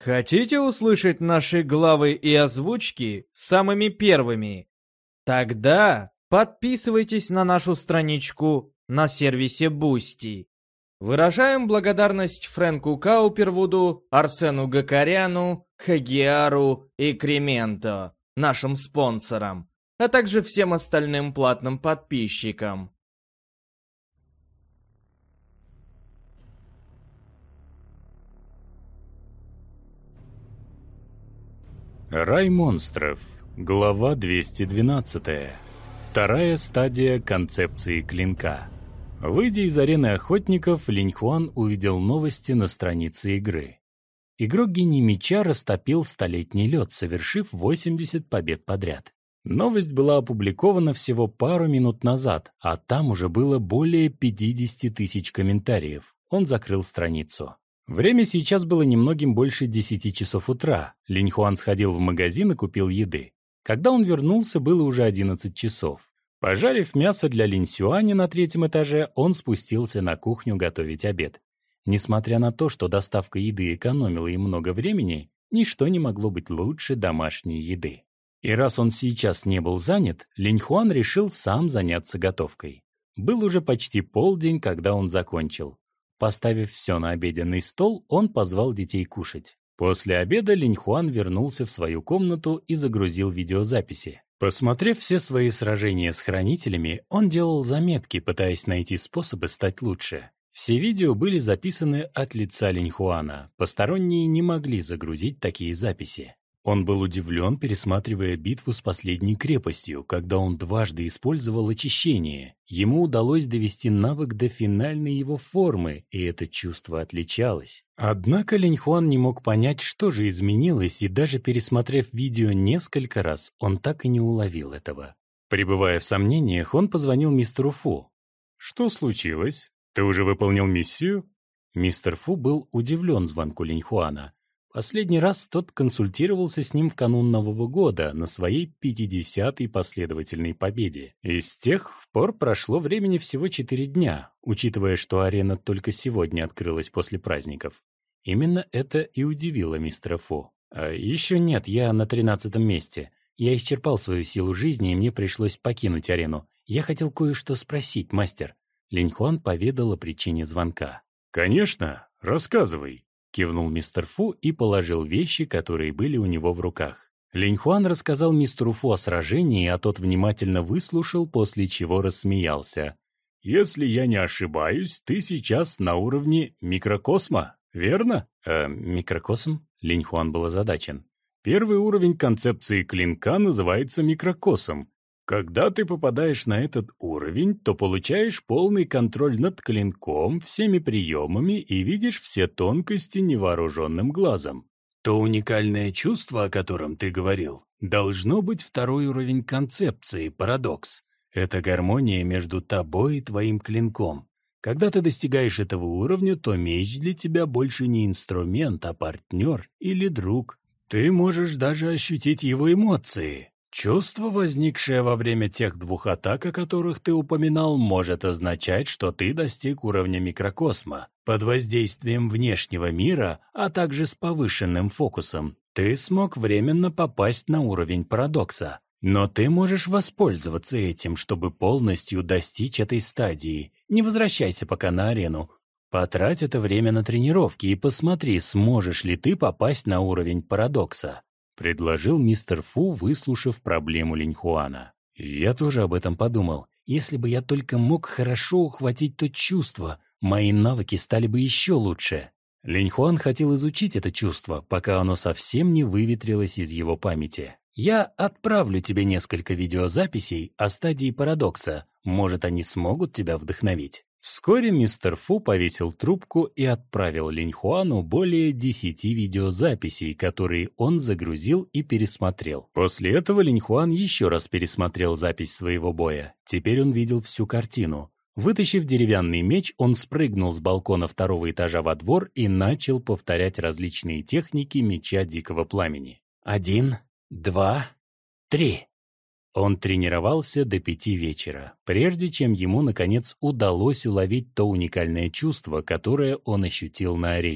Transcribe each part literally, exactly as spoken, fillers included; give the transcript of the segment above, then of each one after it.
Хотите услышать наши главы и озвучки самыми первыми? Тогда подписывайтесь на нашу страничку на сервисе Boosty. Выражаем благодарность Фрэнку Каупервуду, Арсену Гакаряну, Хагиару и Кременто, нашим спонсорам, а также всем остальным платным подписчикам. Рай монстров. Глава двести двенадцать. Вторая стадия концепции клинка. Выйдя из арены охотников, Линьхуан увидел новости на странице игры. Игрок Гений Меча растопил столетний лед, совершив восемьдесят побед подряд. Новость была опубликована всего пару минут назад, а там уже было более пятьдесят тысяч комментариев. Он закрыл страницу. Время сейчас было немногим больше десяти часов утра. Линьхуан сходил в магазин и купил еды. Когда он вернулся, было уже одиннадцать часов. Пожарив мясо для Линьсюаня на третьем этаже, он спустился на кухню готовить обед. Несмотря на то, что доставка еды экономила им много времени, ничто не могло быть лучше домашней еды. И раз он сейчас не был занят, Линьхуан решил сам заняться готовкой. Был уже почти полдень, когда он закончил. Поставив все на обеденный стол, он позвал детей кушать. После обеда Линьхуан вернулся в свою комнату и загрузил видеозаписи. Посмотрев все свои сражения с хранителями, он делал заметки, пытаясь найти способы стать лучше. Все видео были записаны от лица Линьхуана. Посторонние не могли загрузить такие записи. Он был удивлен, пересматривая битву с последней крепостью, когда он дважды использовал очищение. Ему удалось довести навык до финальной его формы, и это чувство отличалось. Однако Линьхуан не мог понять, что же изменилось, и даже пересмотрев видео несколько раз, он так и не уловил этого. Пребывая в сомнениях, он позвонил мистеру Фу. «Что случилось? Ты уже выполнил миссию?» Мистер Фу был удивлен звонку Линьхуана. Последний раз тот консультировался с ним в канун Нового года на своей пятидесятой последовательной победе. И с тех пор прошло времени всего четыре дня, учитывая, что арена только сегодня открылась после праздников. Именно это и удивило мистера Фу. А еще нет, я на тринадцатом месте. Я исчерпал свою силу жизни, и мне пришлось покинуть арену. Я хотел кое-что спросить, мастер. Линьхуан поведал о причине звонка. «Конечно, рассказывай», — кивнул мистер Фу и положил вещи, которые были у него в руках. Линьхуан рассказал мистеру Фу о сражении, а тот внимательно выслушал, после чего рассмеялся. «Если я не ошибаюсь, ты сейчас на уровне микрокосма, верно?» «Э, микрокосм?» — Линьхуан был озадачен. «Первый уровень концепции клинка называется микрокосом. Когда ты попадаешь на этот уровень, то получаешь полный контроль над клинком, всеми приемами и видишь все тонкости невооруженным глазом. То уникальное чувство, о котором ты говорил, должно быть второй уровень концепции, парадокс. Это гармония между тобой и твоим клинком. Когда ты достигаешь этого уровня, то меч для тебя больше не инструмент, а партнер или друг. Ты можешь даже ощутить его эмоции. Чувство, возникшее во время тех двух атак, о которых ты упоминал, может означать, что ты достиг уровня микрокосма. Под воздействием внешнего мира, а также с повышенным фокусом, ты смог временно попасть на уровень парадокса. Но ты можешь воспользоваться этим, чтобы полностью достичь этой стадии. Не возвращайся пока на арену. Потрать это время на тренировки и посмотри, сможешь ли ты попасть на уровень парадокса. Предложил мистер Фу, выслушав проблему Линьхуана. «Я тоже об этом подумал. Если бы я только мог хорошо ухватить то чувство, мои навыки стали бы еще лучше». Линьхуан хотел изучить это чувство, пока оно совсем не выветрилось из его памяти. «Я отправлю тебе несколько видеозаписей о стадии парадокса. Может, они смогут тебя вдохновить». Вскоре мистер Фу повесил трубку и отправил Линьхуану более десяти видеозаписей, которые он загрузил и пересмотрел. После этого Линьхуан еще раз пересмотрел запись своего боя. Теперь он видел всю картину. Вытащив деревянный меч, он спрыгнул с балкона второго этажа во двор и начал повторять различные техники меча Дикого Пламени. «Один, два, три». Он тренировался до пяти вечера, прежде чем ему, наконец, удалось уловить то уникальное чувство, которое он ощутил на арене.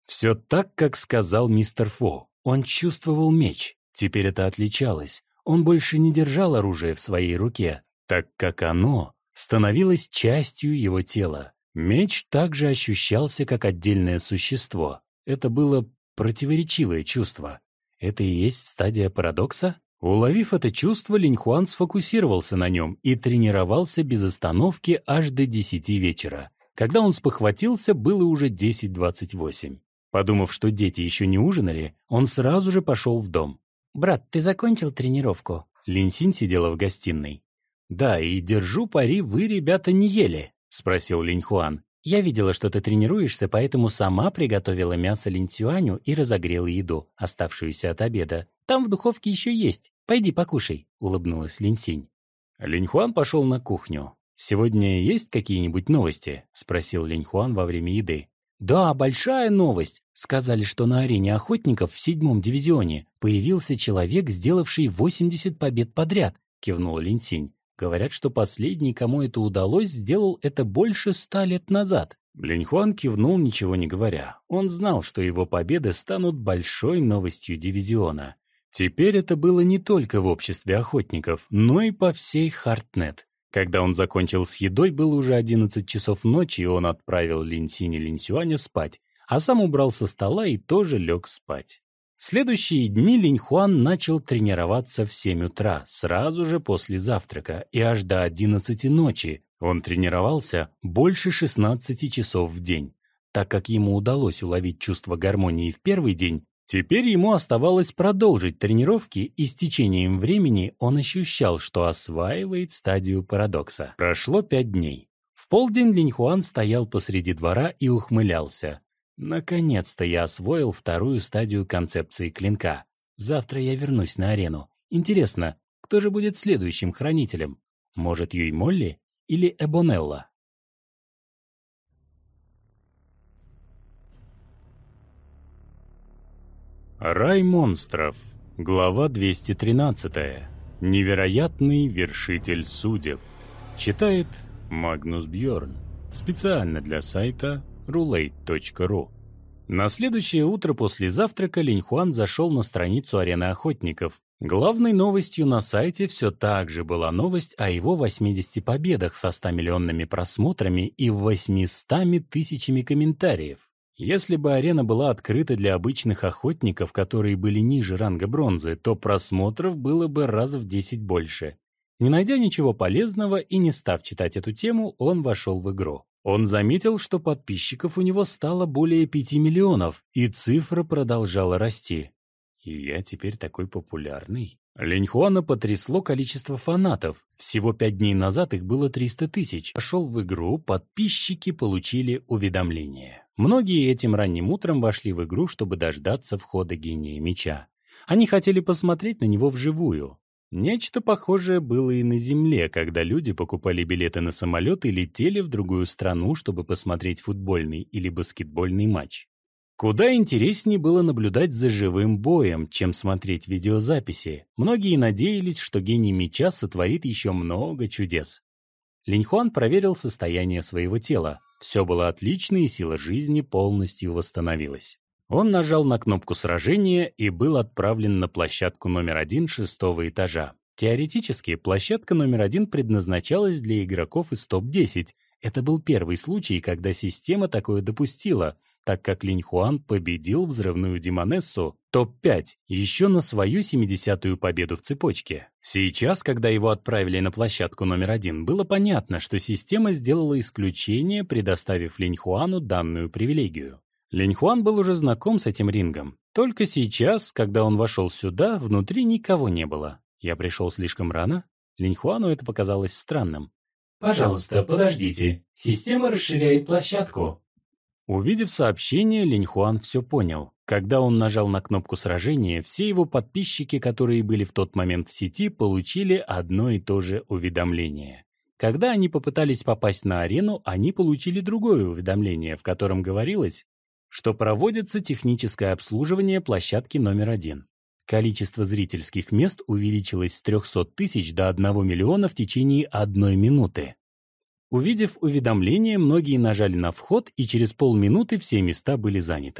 Все так, как сказал мистер Фо. Он чувствовал меч. Теперь это отличалось. Он больше не держал оружие в своей руке, так как оно становилось частью его тела. Меч также ощущался как отдельное существо. Это было противоречивое чувство. Это и есть стадия парадокса? Уловив это чувство, Линьхуан сфокусировался на нем и тренировался без остановки аж до десяти вечера. Когда он спохватился, было уже десять двадцать восемь. Подумав, что дети еще не ужинали, он сразу же пошел в дом. «Брат, ты закончил тренировку?» Линьсинь сидела в гостиной. «Да, и держу пари, вы, ребята, не ели?» — спросил Линьхуан. «Я видела, что ты тренируешься, поэтому сама приготовила мясо Линьцюаню и разогрела еду, оставшуюся от обеда. Там в духовке еще есть. Пойди покушай», — улыбнулась Линьсинь. Линьхуан пошел на кухню. «Сегодня есть какие-нибудь новости?» — спросил Линьхуан во время еды. «Да, большая новость. Сказали, что на арене охотников в седьмом дивизионе появился человек, сделавший восемьдесят побед подряд», — кивнула Линьсинь. «Говорят, что последний, кому это удалось, сделал это больше ста лет назад». Линьхуан кивнул, ничего не говоря. Он знал, что его победы станут большой новостью дивизиона. Теперь это было не только в обществе охотников, но и по всей Хартнет. Когда он закончил с едой, было уже одиннадцать часов ночи, и он отправил Линьсинь и Линьсюаня спать, а сам убрал со стола и тоже лег спать. Следующие дни Линьхуан начал тренироваться в семь утра, сразу же после завтрака, и аж до одиннадцати ночи. Он тренировался больше шестнадцати часов в день. Так как ему удалось уловить чувство гармонии в первый день, теперь ему оставалось продолжить тренировки, и с течением времени он ощущал, что осваивает стадию парадокса. Прошло пять дней. В полдень Линьхуан стоял посреди двора и ухмылялся. «Наконец-то я освоил вторую стадию концепции клинка. Завтра я вернусь на арену. Интересно, кто же будет следующим хранителем? Может, Юй Молли или Эбонелла?» Рай монстров. Глава двести тринадцатая. Невероятный вершитель судеб. Читает Магнус Бьорн. Специально для сайта рулейт точка ру. На следующее утро после завтрака Линьхуан зашел на страницу арены охотников. Главной новостью на сайте все так же была новость о его восьмидесяти победах со ста миллионными просмотрами и восьмистами тысячами комментариев. Если бы арена была открыта для обычных охотников, которые были ниже ранга бронзы, то просмотров было бы раз в десять больше. Не найдя ничего полезного и не став читать эту тему, он вошел в игру. Он заметил, что подписчиков у него стало более пяти миллионов, и цифра продолжала расти. «И я теперь такой популярный». Линьхуана потрясло количество фанатов. Всего пять дней назад их было триста тысяч. Пошел в игру, подписчики получили уведомление. Многие этим ранним утром вошли в игру, чтобы дождаться входа гения меча. Они хотели посмотреть на него вживую. Нечто похожее было и на Земле, когда люди покупали билеты на самолет и летели в другую страну, чтобы посмотреть футбольный или баскетбольный матч. Куда интереснее было наблюдать за живым боем, чем смотреть видеозаписи. Многие надеялись, что гений меча сотворит еще много чудес. Линьхуан проверил состояние своего тела. Все было отлично, и сила жизни полностью восстановилась. Он нажал на кнопку сражения и был отправлен на площадку номер один шестого этажа. Теоретически, площадка номер один предназначалась для игроков из топ десять. Это был первый случай, когда система такое допустила, так как Линьхуан победил взрывную демонессу топ пять еще на свою семидесятую победу в цепочке. Сейчас, когда его отправили на площадку номер один, было понятно, что система сделала исключение, предоставив Линьхуану данную привилегию. Линьхуан был уже знаком с этим рингом. Только сейчас, когда он вошел сюда, внутри никого не было. Я пришел слишком рано? Линьхуану это показалось странным. «Пожалуйста, подождите. Система расширяет площадку». Увидев сообщение, Линьхуан все понял. Когда он нажал на кнопку сражения, все его подписчики, которые были в тот момент в сети, получили одно и то же уведомление. Когда они попытались попасть на арену, они получили другое уведомление, в котором говорилось, что проводится техническое обслуживание площадки номер один. Количество зрительских мест увеличилось с трёхсот тысяч до одного миллиона в течение одной минуты. Увидев уведомление, многие нажали на вход, и через полминуты все места были заняты.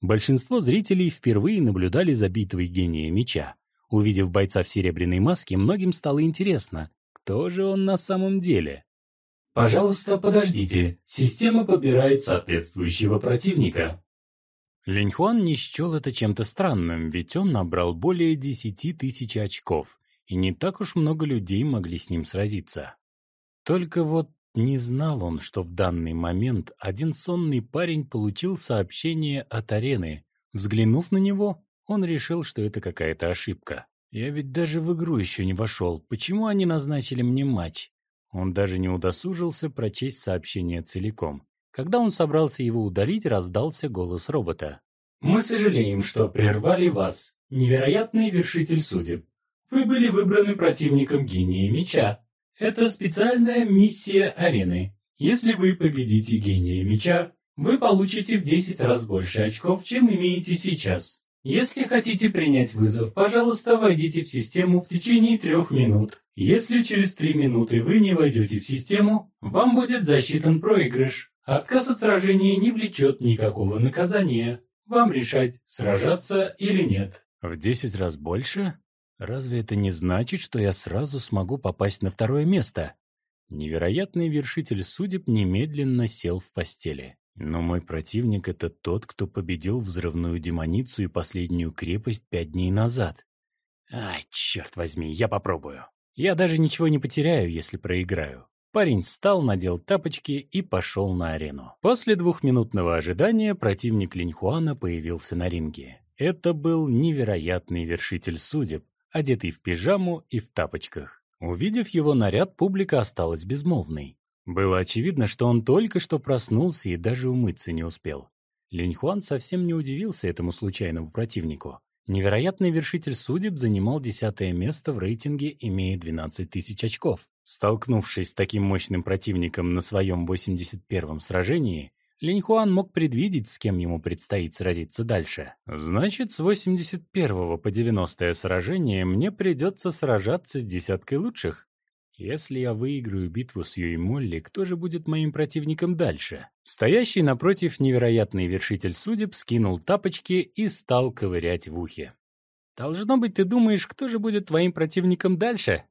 Большинство зрителей впервые наблюдали за битвой гения меча. Увидев бойца в серебряной маске, многим стало интересно, кто же он на самом деле. Пожалуйста, подождите. Система подбирает соответствующего противника. Линьхуан не счел это чем-то странным, ведь он набрал более десяти тысяч очков, и не так уж много людей могли с ним сразиться. Только вот не знал он, что в данный момент один сонный парень получил сообщение от арены. Взглянув на него, он решил, что это какая-то ошибка. «Я ведь даже в игру еще не вошел. Почему они назначили мне матч?» Он даже не удосужился прочесть сообщение целиком. Когда он собрался его удалить, раздался голос робота. «Мы сожалеем, что прервали вас, невероятный вершитель судеб. Вы были выбраны противником гения меча. Это специальная миссия арены. Если вы победите гения меча, вы получите в десять раз больше очков, чем имеете сейчас. Если хотите принять вызов, пожалуйста, войдите в систему в течение трех минут. Если через три минуты вы не войдете в систему, вам будет засчитан проигрыш. Отказ от сражения не влечет никакого наказания. Вам решать, сражаться или нет». «В десять раз больше? Разве это не значит, что я сразу смогу попасть на второе место?» Невероятный вершитель судеб немедленно сел в постели. Но мой противник — это тот, кто победил взрывную демоницу и последнюю крепость пять дней назад. Ай, черт возьми, я попробую. Я даже ничего не потеряю, если проиграю. Парень встал, надел тапочки и пошел на арену. После двухминутного ожидания противник Линьхуана появился на ринге. Это был невероятный вершитель судеб, одетый в пижаму и в тапочках. Увидев его наряд, публика осталась безмолвной. Было очевидно, что он только что проснулся и даже умыться не успел. Линьхуан совсем не удивился этому случайному противнику. Невероятный вершитель судеб занимал десятое место в рейтинге, имея двенадцать тысяч очков. Столкнувшись с таким мощным противником на своем восемьдесят первом сражении, Линьхуан мог предвидеть, с кем ему предстоит сразиться дальше. Значит, с восемьдесят первого по девяностое сражение мне придется сражаться с десяткой лучших. Если я выиграю битву с Юй Молли, кто же будет моим противником дальше? Стоящий напротив невероятный вершитель судеб скинул тапочки и стал ковырять в ухе. «Должно быть, ты думаешь, кто же будет твоим противником дальше?»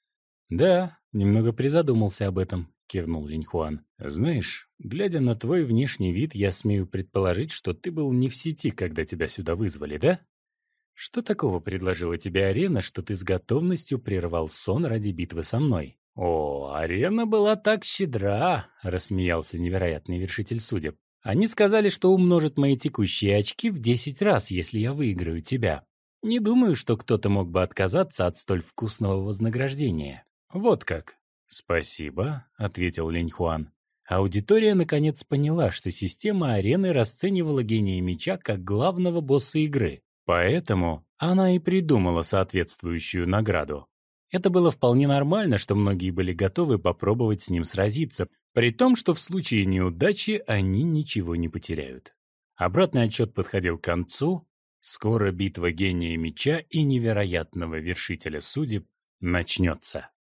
«Да, немного призадумался об этом», — кивнул Линьхуан. «Знаешь, глядя на твой внешний вид, я смею предположить, что ты был не в сети, когда тебя сюда вызвали, да? Что такого предложила тебе арена, что ты с готовностью прервал сон ради битвы со мной?» «О, арена была так щедра», — рассмеялся невероятный вершитель судеб. «Они сказали, что умножат мои текущие очки в десять раз, если я выиграю тебя. Не думаю, что кто-то мог бы отказаться от столь вкусного вознаграждения». «Вот как». «Спасибо», — ответил Линьхуан. Аудитория наконец поняла, что система арены расценивала гения меча как главного босса игры. Поэтому она и придумала соответствующую награду. Это было вполне нормально, что многие были готовы попробовать с ним сразиться, при том, что в случае неудачи они ничего не потеряют. Обратный отчет подходил к концу. Скоро битва гения меча и невероятного вершителя судеб начнется.